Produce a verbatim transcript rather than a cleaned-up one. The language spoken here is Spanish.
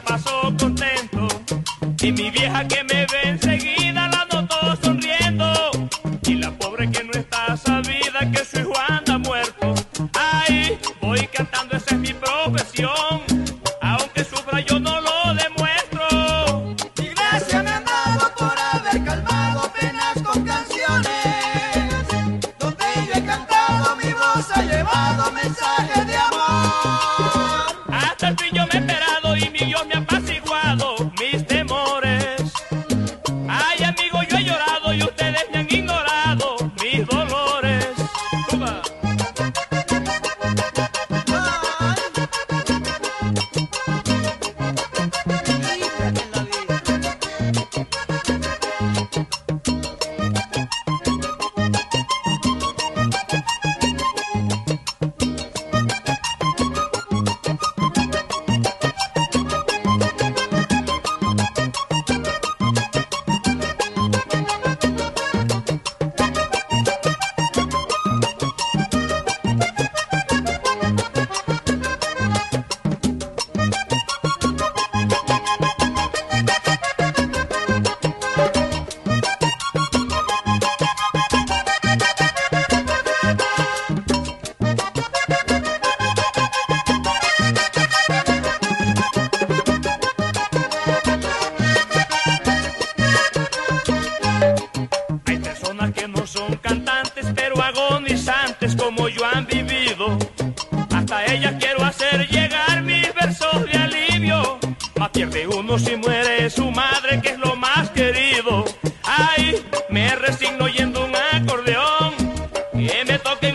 paso contento. Y mi vieja que me ve enseguida la noto sonriendo. Y la pobre que no está sabida que su hijo anda muerto. Ay, voy cantando, esa es mi profesión. Aunque sufra yo no lo demuestro. Y gracias me han dado por haber calmado penas con canciones. Donde yo he cantado, mi voz ha llevado mensajes de amor. Hasta el fin yo me he esperado y mi Dios me ha apaciguado mis temores. Ay, amigo, yo he llorado y ustedes me han ignorado mis dolores. ¡Cuba! Que no son cantantes pero agonizantes como yo han vivido. Hasta ellas quiero hacer llegar mis versos de alivio. Más pierde uno si muere su madre, que es lo más querido. Ay, me resigno oyendo un acordeón que me toque